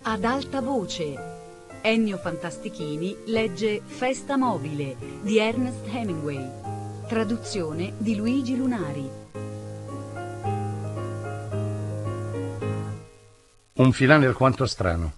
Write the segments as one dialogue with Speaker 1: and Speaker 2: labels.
Speaker 1: Ad alta voce. Ennio Fantastichini legge Festa mobile di Ernest Hemingway. Traduzione di Luigi Lunari.
Speaker 2: Un finale alquanto strano.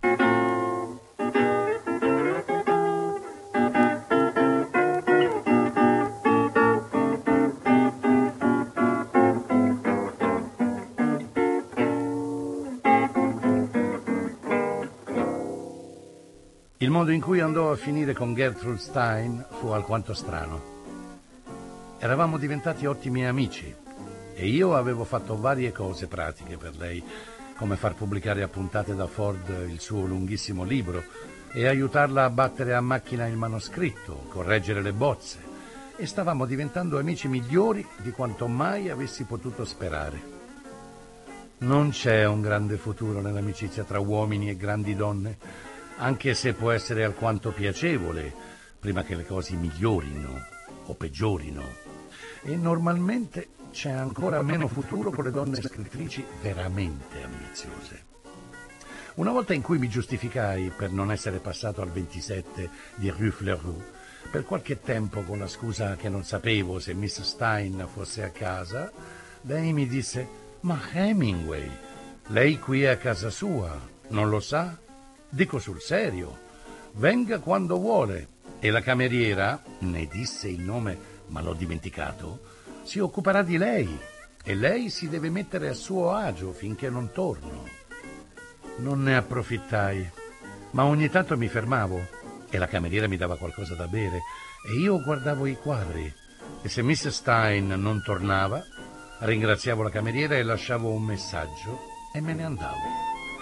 Speaker 2: Il modo in cui andò a finire con Gertrude Stein fu alquanto strano. Eravamo diventati ottimi amici e io avevo fatto varie cose pratiche per lei, come far pubblicare a puntate da Ford il suo lunghissimo libro e aiutarla a battere a macchina il manoscritto, correggere le bozze, e stavamo diventando amici migliori di quanto mai avessi potuto sperare. Non c'è un grande futuro nell'amicizia tra uomini e grandi donne, anche se può essere alquanto piacevole prima che le cose migliorino o peggiorino. E normalmente c'è ancora meno futuro con le donne scrittrici veramente ambiziose. Una volta in cui mi giustificai per non essere passato al 27 di Rue Fleurus, per qualche tempo con la scusa che non sapevo se Miss Stein fosse a casa, lei mi disse: «Ma Hemingway, lei qui è a casa sua, non lo sa? Dico sul serio, venga quando vuole». E la cameriera, ne disse il nome ma l'ho dimenticato, si occuperà di lei e lei si deve mettere a suo agio finché non torno. Non ne approfittai, ma ogni tanto mi fermavo e la cameriera mi dava qualcosa da bere e io guardavo i quadri, e se Miss Stein non tornava ringraziavo la cameriera e lasciavo un messaggio e me ne andavo.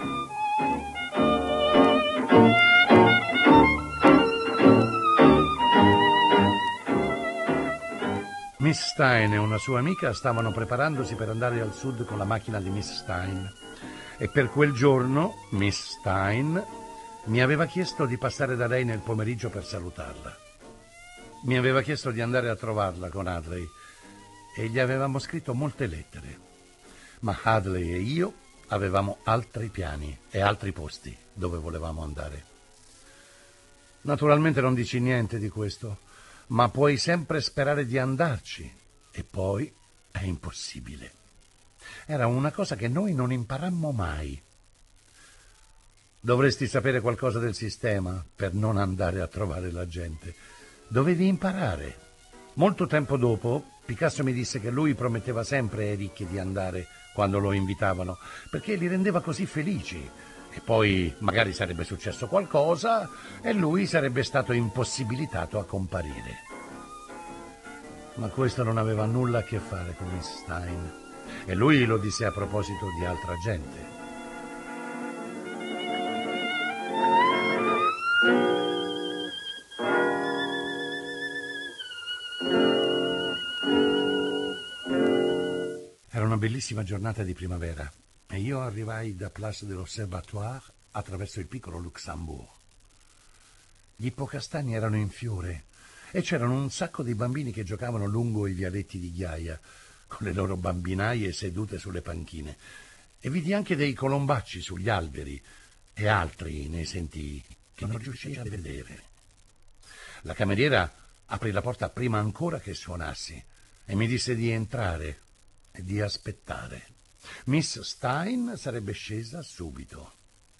Speaker 2: Miss Stein e una sua amica stavano preparandosi per andare al sud con la macchina di Miss Stein e per quel giorno Miss Stein mi aveva chiesto di passare da lei nel pomeriggio per salutarla. Mi aveva chiesto di andare a trovarla con Hadley e gli avevamo scritto molte lettere, ma Hadley e io avevamo altri piani e altri posti dove volevamo andare. Naturalmente non dici niente di questo, ma puoi sempre sperare di andarci, e poi è impossibile. Era una cosa che noi non imparammo mai. Dovresti sapere qualcosa del sistema per non andare a trovare la gente. Dovevi imparare. Molto tempo dopo, Picasso mi disse che lui prometteva sempre ai ricchi di andare quando lo invitavano, perché li rendeva così felici. E poi magari sarebbe successo qualcosa e lui sarebbe stato impossibilitato a comparire. Ma questo non aveva nulla a che fare con Miss Stein, e lui lo disse a proposito di altra gente. Era una bellissima giornata di primavera e io arrivai da Place de l'Observatoire attraverso il piccolo Luxembourg. Gli ippocastani erano in fiore e c'erano un sacco di bambini che giocavano lungo i vialetti di ghiaia con le loro bambinaie sedute sulle panchine, e vidi anche dei colombacci sugli alberi e altri ne sentii che non riuscii a vedere. La cameriera aprì la porta prima ancora che suonassi e mi disse di entrare e di aspettare. Miss Stein sarebbe scesa subito.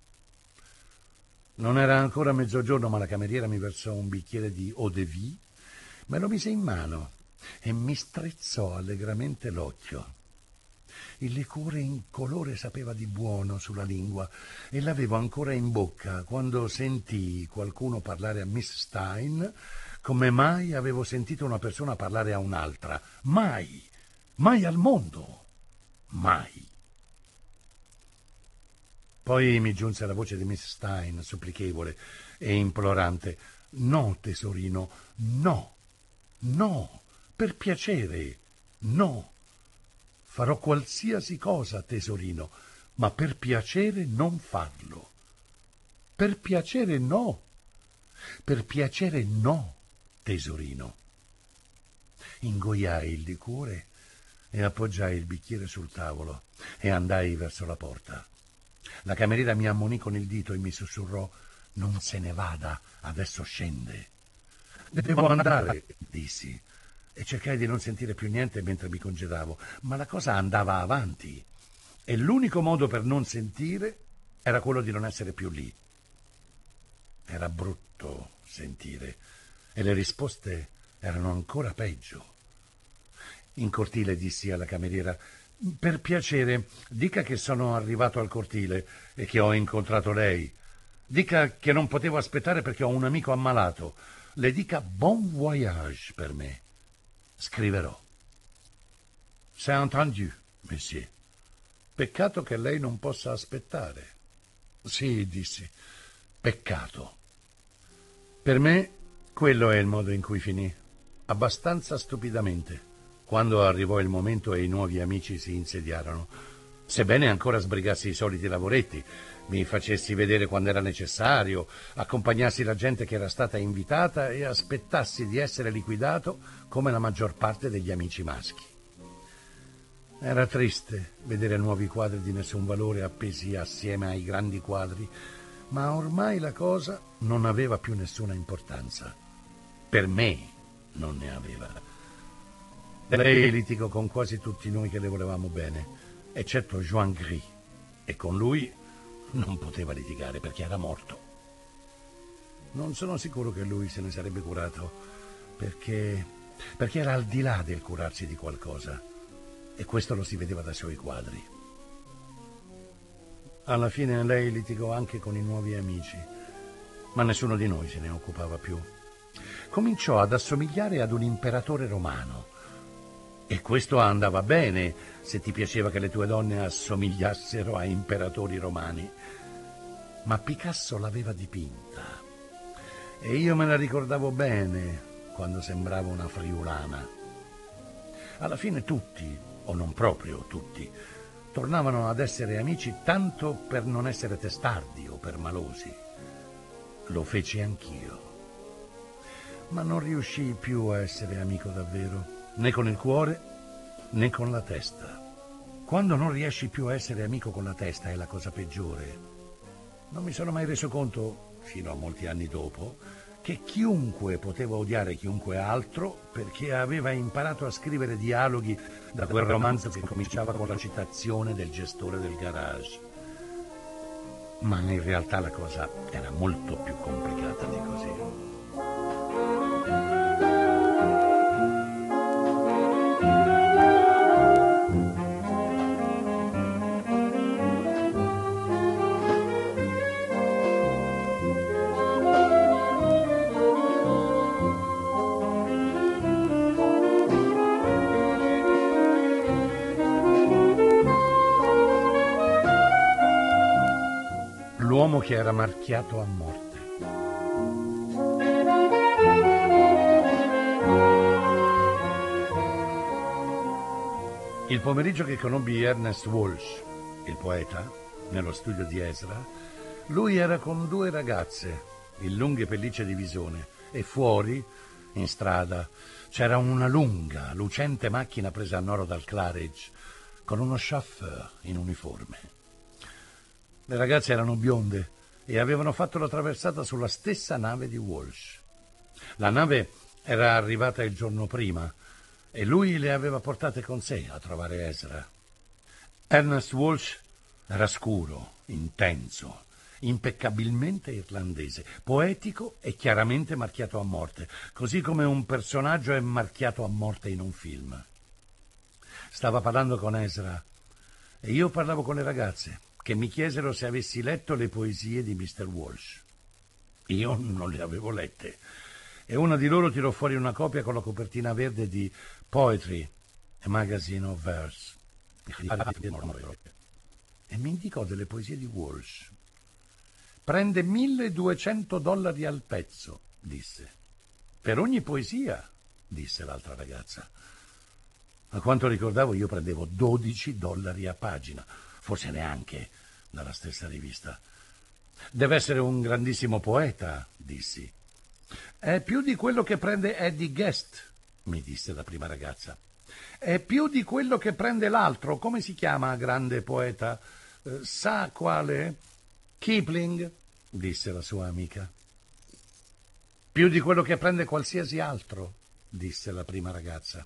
Speaker 2: Non era ancora mezzogiorno, ma la cameriera mi versò un bicchiere di eau de vie, me lo mise in mano e mi strizzò allegramente l'occhio. Il liquore incolore sapeva di buono sulla lingua e l'avevo ancora in bocca quando sentii qualcuno parlare a Miss Stein come mai avevo sentito una persona parlare a un'altra. Mai! Mai al mondo! Mai! Poi mi giunse la voce di Miss Stein, supplichevole e implorante. «No, tesorino, no! No! Per piacere, no! Farò qualsiasi cosa, tesorino, ma per piacere non farlo. Per piacere no! Per piacere no, tesorino!» Ingoiai il liquore e appoggiai il bicchiere sul tavolo e andai verso la porta. La cameriera mi ammonì con il dito e mi sussurrò: «Non se ne vada, adesso scende». «Devo andare», dissi, e cercai di non sentire più niente mentre mi congedavo, ma la cosa andava avanti e l'unico modo per non sentire era quello di non essere più lì. Era brutto sentire e le risposte erano ancora peggio. In cortile dissi alla cameriera: «Per piacere, dica che sono arrivato al cortile e che ho incontrato lei. Dica che non potevo aspettare perché ho un amico ammalato. Le dica bon voyage per me. Scriverò». «C'est entendu, monsieur. Peccato che lei non possa aspettare». «Sì», dissi, «peccato». Per me quello è il modo in cui finì, abbastanza stupidamente, quando arrivò il momento e i nuovi amici si insediarono. Sebbene ancora sbrigassi i soliti lavoretti, mi facessi vedere quando era necessario, accompagnassi la gente che era stata invitata e aspettassi di essere liquidato come la maggior parte degli amici maschi. Era triste vedere nuovi quadri di nessun valore appesi assieme ai grandi quadri, ma ormai la cosa non aveva più nessuna importanza. Per me non ne aveva. Lei litigò con quasi tutti noi che le volevamo bene, eccetto Juan Gris, e con lui non poteva litigare perché era morto. Non sono sicuro che lui se ne sarebbe curato, perché era al di là del curarsi di qualcosa, e questo lo si vedeva dai suoi quadri. Alla fine lei litigò anche con i nuovi amici, ma nessuno di noi se ne occupava più. Cominciò ad assomigliare ad un imperatore romano, e questo andava bene se ti piaceva che le tue donne assomigliassero a imperatori romani. Ma Picasso l'aveva dipinta e io me la ricordavo bene quando sembrava una friulana. Alla fine tutti, o non proprio tutti, tornavano ad essere amici tanto per non essere testardi o permalosi. Lo feci anch'io, ma non riuscii più a essere amico davvero, né con il cuore né con la testa. Quando non riesci più a essere amico con la testa è la cosa peggiore. Non mi sono mai reso conto, fino a molti anni dopo, che chiunque poteva odiare chiunque altro perché aveva imparato a scrivere dialoghi da quel romanzo che cominciava con la citazione del gestore del garage. Ma in realtà la cosa era molto più complicata di così. L'uomo che era marchiato a morte. Il pomeriggio che conobbi Ernest Walsh, il poeta, nello studio di Ezra, lui era con due ragazze in lunghe pellicce di visone e fuori, in strada, c'era una lunga, lucente macchina presa a noro dal Claridge con uno chauffeur in uniforme. Le ragazze erano bionde e avevano fatto la traversata sulla stessa nave di Walsh. La nave era arrivata il giorno prima e lui le aveva portate con sé a trovare Ezra. Ernest Walsh era scuro, intenso, impeccabilmente irlandese, poetico e chiaramente marchiato a morte, così come un personaggio è marchiato a morte in un film. Stava parlando con Ezra e io parlavo con le ragazze, che mi chiesero se avessi letto le poesie di Mr. Walsh. Io non le avevo lette, e una di loro tirò fuori una copia con la copertina verde di Poetry, a Magazine of Verse, e mi indicò delle poesie di Walsh. «Prende $1.200 al pezzo», disse. «Per ogni poesia», disse l'altra ragazza. A quanto ricordavo io prendevo $12 a pagina, forse neanche dalla stessa rivista. «Deve essere un grandissimo poeta», dissi. «È più di quello che prende Eddie Guest», mi disse la prima ragazza. «È più di quello che prende l'altro, come si chiama, grande poeta? Sa quale? Kipling, disse la sua amica. Più di quello che prende qualsiasi altro, disse la prima ragazza.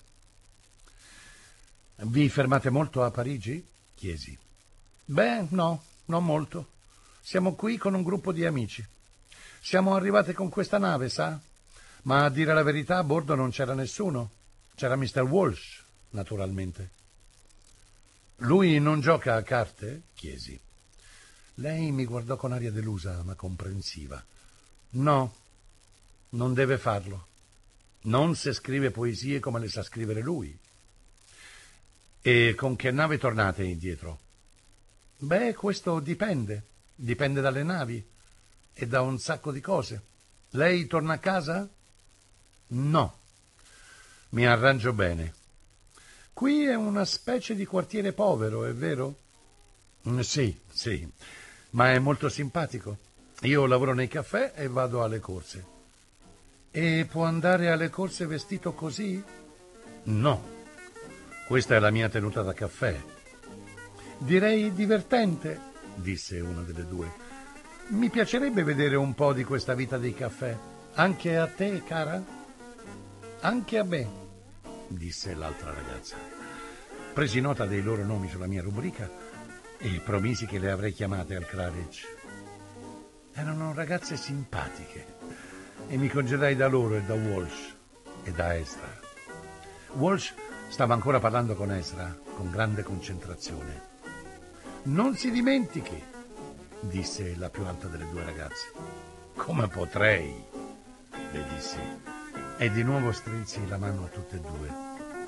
Speaker 2: Vi fermate molto a Parigi? Chiesi. Beh, no, non molto. Siamo qui con un gruppo di amici. Siamo arrivate con questa nave, sa? Ma a dire la verità a bordo non c'era nessuno. C'era Mr. Walsh, naturalmente. Lui non gioca a carte? Chiesi. Lei mi guardò con aria delusa ma comprensiva. No, non deve farlo. Non se scrive poesie come le sa scrivere lui. E con che nave tornate indietro? Beh, questo dipende. Dipende dalle navi e da un sacco di cose. Lei torna a casa? No. Mi arrangio bene. Qui è una specie di quartiere povero, è vero? Sì, ma è molto simpatico. Io lavoro nei caffè e vado alle corse. E può andare alle corse vestito così? No. Questa è la mia tenuta da caffè. Direi divertente, disse una delle due. Mi piacerebbe vedere un po' di questa vita dei caffè. Anche a te, cara? Anche a me, disse l'altra ragazza. Presi nota dei loro nomi sulla mia rubrica e promisi che le avrei chiamate al Claridge. Erano ragazze simpatiche e mi congedai da loro e da Walsh e da Ezra. Walsh stava ancora parlando con Ezra con grande concentrazione. Non si dimentichi, disse la più alta delle due ragazze. Come potrei, le dissi, e di nuovo strinsi la mano a tutte e due.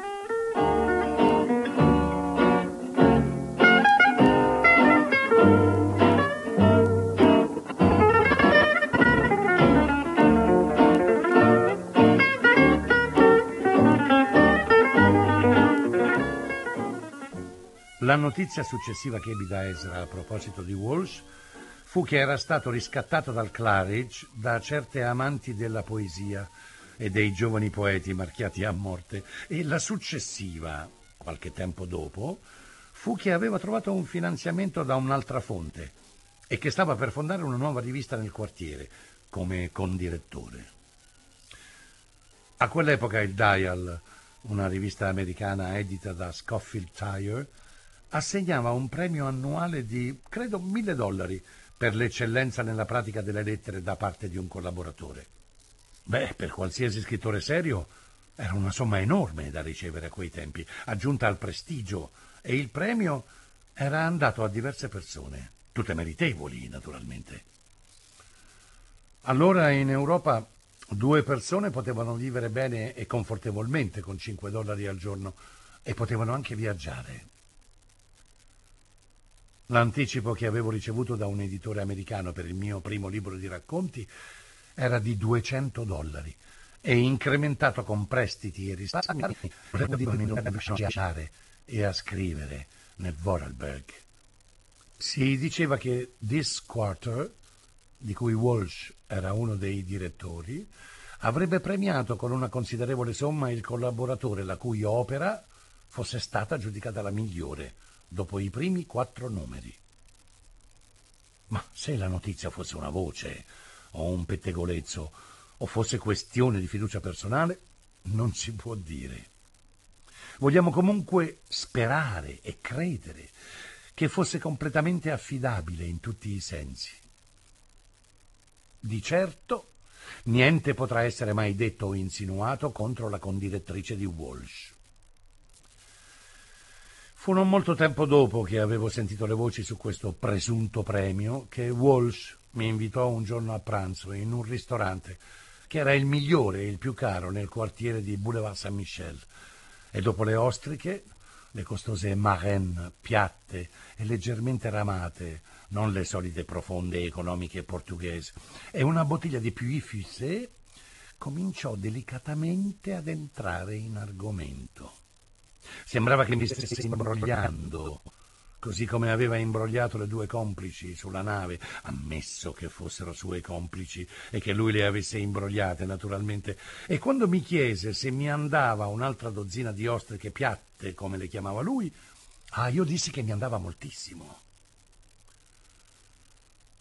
Speaker 2: La notizia successiva che ebbi da Ezra a proposito di Walsh fu che era stato riscattato dal Claridge da certe amanti della poesia e dei giovani poeti marchiati a morte, e la successiva, qualche tempo dopo, fu che aveva trovato un finanziamento da un'altra fonte e che stava per fondare una nuova rivista nel quartiere come condirettore. A quell'epoca il Dial, una rivista americana edita da Scofield Tire, assegnava un premio annuale di, credo, $1.000 per l'eccellenza nella pratica delle lettere da parte di un collaboratore. Beh, per qualsiasi scrittore serio era una somma enorme da ricevere a quei tempi, aggiunta al prestigio, e il premio era andato a diverse persone, tutte meritevoli, naturalmente. Allora in Europa 2 persone potevano vivere bene e confortevolmente con $5 al giorno e potevano anche viaggiare. L'anticipo che avevo ricevuto da un editore americano per il mio primo libro di racconti era di $200 e incrementato con prestiti e risparmi e a scrivere nel Vorarlberg. Si diceva che This Quarter, di cui Walsh era uno dei direttori, avrebbe premiato con una considerevole somma il collaboratore la cui opera fosse stata giudicata la migliore dopo i primi 4 numeri. Ma se la notizia fosse una voce o un pettegolezzo o fosse questione di fiducia personale, non si può dire. Vogliamo comunque sperare e credere che fosse completamente affidabile in tutti i sensi. Di certo, niente potrà essere mai detto o insinuato contro la condirettrice di Walsh. Fu non molto tempo dopo che avevo sentito le voci su questo presunto premio che Walsh mi invitò un giorno a pranzo in un ristorante che era il migliore e il più caro nel quartiere di Boulevard Saint-Michel, e dopo le ostriche, le costose marraine piatte e leggermente ramate, non le solite profonde e economiche portoghesi, e una bottiglia di Puy Fusset, cominciò delicatamente ad entrare in argomento. Sembrava che mi stesse imbrogliando, così come aveva imbrogliato le 2 complici sulla nave, ammesso che fossero sue complici e che lui le avesse imbrogliate, naturalmente. E quando mi chiese se mi andava un'altra dozzina di ostriche piatte, come le chiamava lui, io dissi che mi andava moltissimo.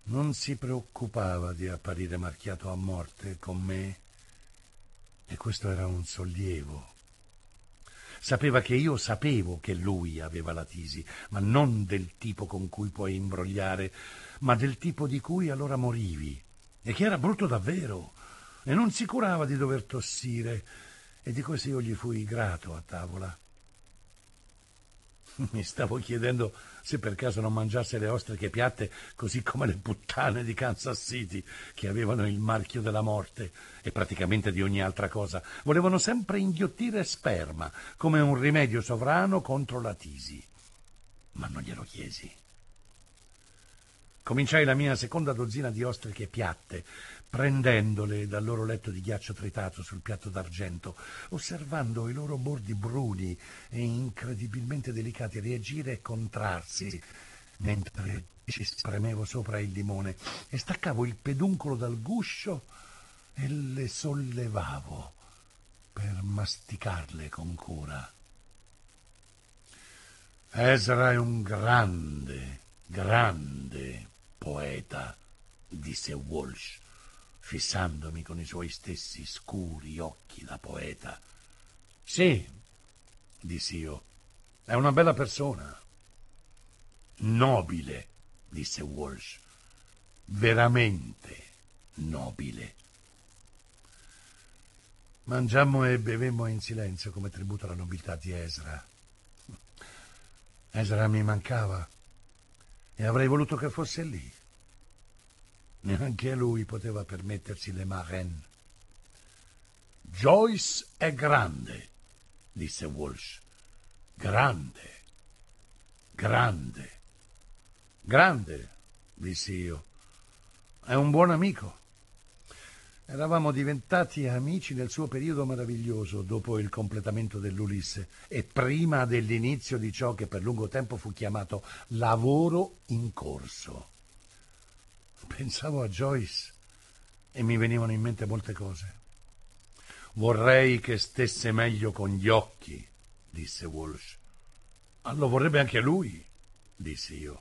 Speaker 2: Non si preoccupava di apparire marchiato a morte con me, e questo era un sollievo. Sapeva che io sapevo che lui aveva la tisi, ma non del tipo con cui puoi imbrogliare, ma del tipo di cui allora morivi, e che era brutto davvero, e non si curava di dover tossire, e di questo io gli fui grato a tavola. Mi stavo chiedendo se per caso non mangiasse le ostriche piatte così come le puttane di Kansas City, che avevano il marchio della morte e praticamente di ogni altra cosa. Volevano sempre inghiottire sperma, come un rimedio sovrano contro la tisi. Ma non glielo chiesi. Cominciai la mia seconda dozzina di ostriche piatte, prendendole dal loro letto di ghiaccio tritato sul piatto d'argento, osservando i loro bordi bruni e incredibilmente delicati reagire e contrarsi, mentre ci spremevo sopra il limone e staccavo il peduncolo dal guscio e le sollevavo per masticarle con cura. Ezra è un grande poeta, disse Walsh, fissandomi con i suoi stessi scuri occhi da poeta. Sì, dissi io, è una bella persona. Nobile, disse Walsh, veramente nobile. Mangiammo e bevemmo in silenzio come tributo alla nobiltà di Ezra. Ezra mi mancava e avrei voluto che fosse lì. Neanche lui poteva permettersi le marraine. Joyce è grande, disse Walsh. Grande, dissi io. È un buon amico. Eravamo diventati amici nel suo periodo meraviglioso, dopo il completamento dell'Ulisse e prima dell'inizio di ciò che per lungo tempo fu chiamato lavoro in corso. Pensavo a Joyce e mi venivano in mente molte cose. Vorrei che stesse meglio con gli occhi, disse Walsh. Lo vorrebbe anche lui, dissi io.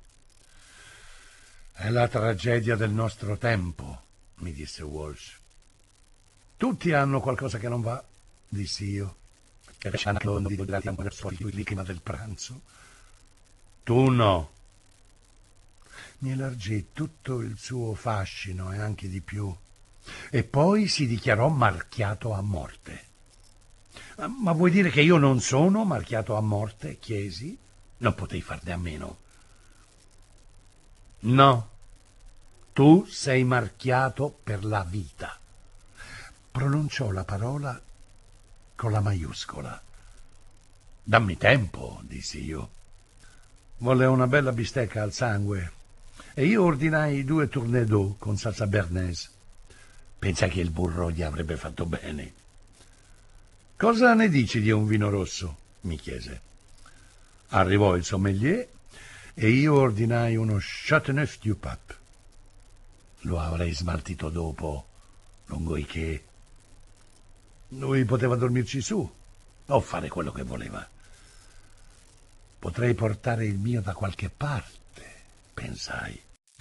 Speaker 2: È la tragedia del nostro tempo, mi disse Walsh. Tutti hanno qualcosa che non va, dissi io. Che c'hanno di prima del pranzo. Tu no. Mi elargì tutto il suo fascino e anche di più, e poi si dichiarò marchiato a morte. Ma vuoi dire che io non sono marchiato a morte? Chiesi. Non potei farne a meno. No, tu sei marchiato per la vita. Pronunciò la parola con la maiuscola. Dammi tempo, dissi io. Volle una bella bistecca al sangue e io ordinai 2 tournedos con salsa bernaise. Pensa che il burro gli avrebbe fatto bene. Cosa ne dici di un vino rosso? Mi chiese. Arrivò il sommelier e io ordinai uno Châteauneuf du Pape. Lo avrei smaltito dopo, lungo i quai. Lui poteva dormirci su o fare quello che voleva. Potrei portare il mio da qualche parte, pensai.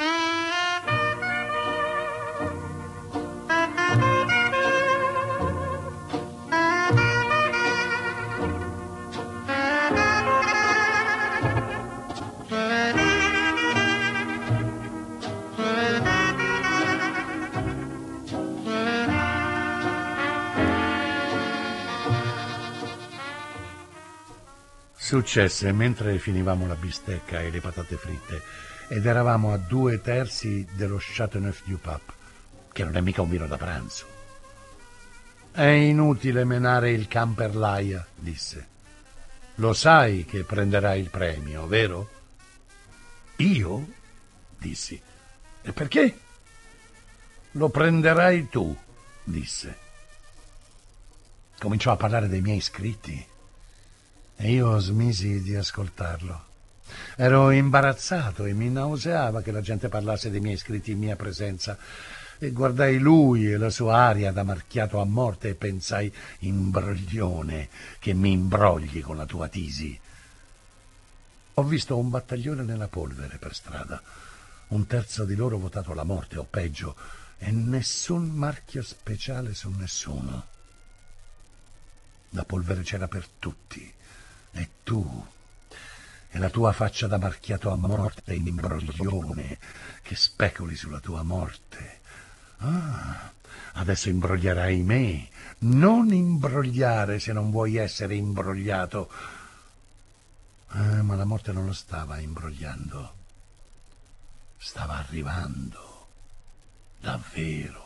Speaker 2: Successe mentre finivamo la bistecca e le patate fritte ed eravamo a 2/3 dello Châteauneuf du Pape, che non è mica un vino da pranzo. È inutile menare il can per l'aia, disse. Lo sai che prenderai il premio, vero? Io? Dissi. E perché? Lo prenderai tu, disse. Cominciò a parlare dei miei scritti e io smisi di ascoltarlo. Ero imbarazzato e mi nauseava che la gente parlasse dei miei scritti in mia presenza, e guardai lui e la sua aria da marchiato a morte e pensai: imbroglione, che mi imbrogli con la tua tisi. Ho visto un battaglione nella polvere per strada. un terzo di loro votato la morte o peggio, e nessun marchio speciale su nessuno. La polvere c'era per tutti, e tu, e la tua faccia da marchiato a morte in imbroglione, che speculi sulla tua morte. Ah, adesso imbroglierai me. Non imbrogliare se non vuoi essere imbrogliato. Ma la morte non lo stava imbrogliando. Stava arrivando. Davvero.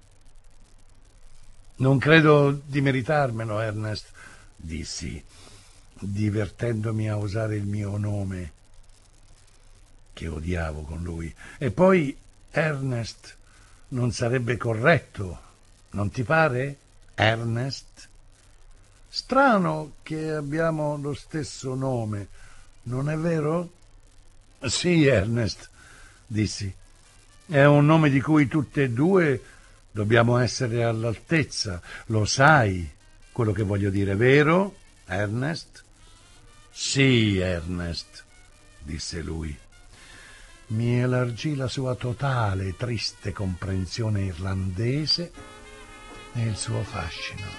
Speaker 2: Non credo di meritarmelo, Ernest, dissi, divertendomi a usare il mio nome, che odiavo con lui. E poi, Ernest, non sarebbe corretto, non ti pare, Ernest? Strano che abbiamo lo stesso nome, non è vero? Sì, Ernest, dissi. È un nome di cui tutte e due dobbiamo essere all'altezza. Lo sai quello che voglio dire, vero, Ernest? Sì, Ernest, disse lui. Mi elargì la sua totale e triste comprensione irlandese e il suo fascino.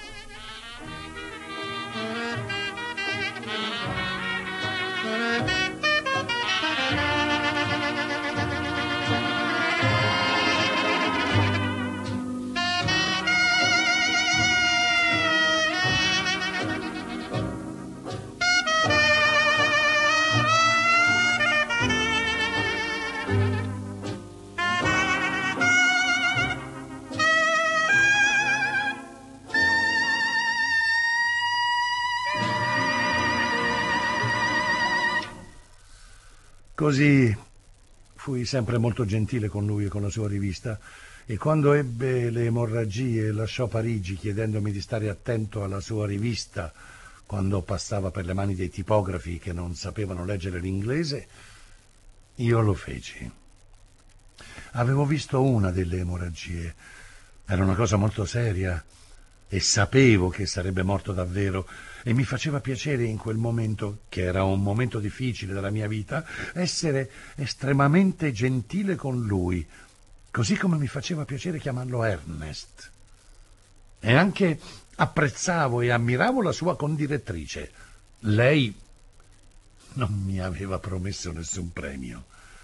Speaker 2: Così fui sempre molto gentile con lui e con la sua rivista, e quando ebbe le emorragie lasciò Parigi chiedendomi di stare attento alla sua rivista quando passava per le mani dei tipografi che non sapevano leggere l'inglese. Io lo feci. Avevo visto una delle emorragie. Era una cosa molto seria e sapevo che sarebbe morto davvero, e mi faceva piacere in quel momento, che era un momento difficile della mia vita, essere estremamente gentile con lui, così come mi faceva piacere chiamarlo Ernest. E anche apprezzavo e ammiravo la sua condirettrice. Lei non mi aveva promesso nessun premio.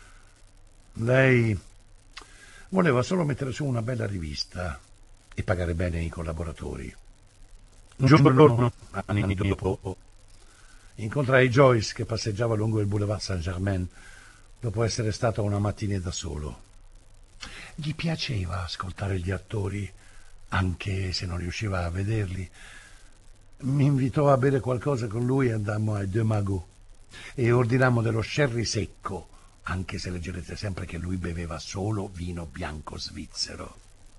Speaker 2: Lei voleva solo mettere su una bella rivista e pagare bene i collaboratori. Un giorno, anni dopo, incontrai Joyce che passeggiava lungo il Boulevard Saint-Germain dopo essere stato una mattina da solo. Gli piaceva ascoltare gli attori, anche se non riusciva a vederli. Mi invitò a bere qualcosa con lui e andammo ai Deux Magots e ordinammo dello sherry secco, anche se leggerete sempre che lui beveva solo vino bianco svizzero.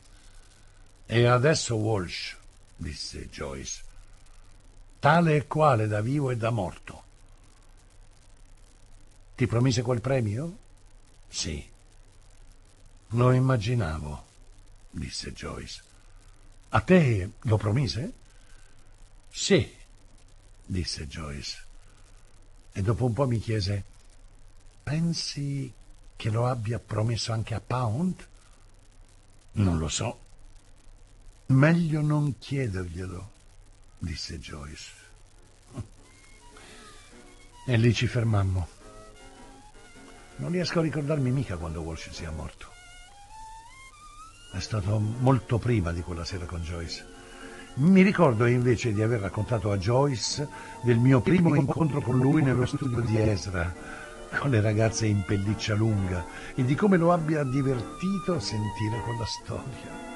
Speaker 2: E adesso Walsh, disse Joyce, tale e quale da vivo e da morto. Ti promise quel premio? Sì. Lo immaginavo, disse Joyce. A te lo promise? Sì, disse Joyce. E dopo un po' mi chiese, pensi che lo abbia promesso anche a Pound? Non lo so. Meglio non chiederglielo, disse Joyce. E lì ci fermammo. Non riesco a ricordarmi mica quando Walsh sia morto. È stato molto prima di quella sera con Joyce. Mi ricordo invece di aver raccontato a Joyce del mio primo incontro con lui nello studio di Ezra, con le ragazze in pelliccia lunga, e di come lo abbia divertito sentire quella storia.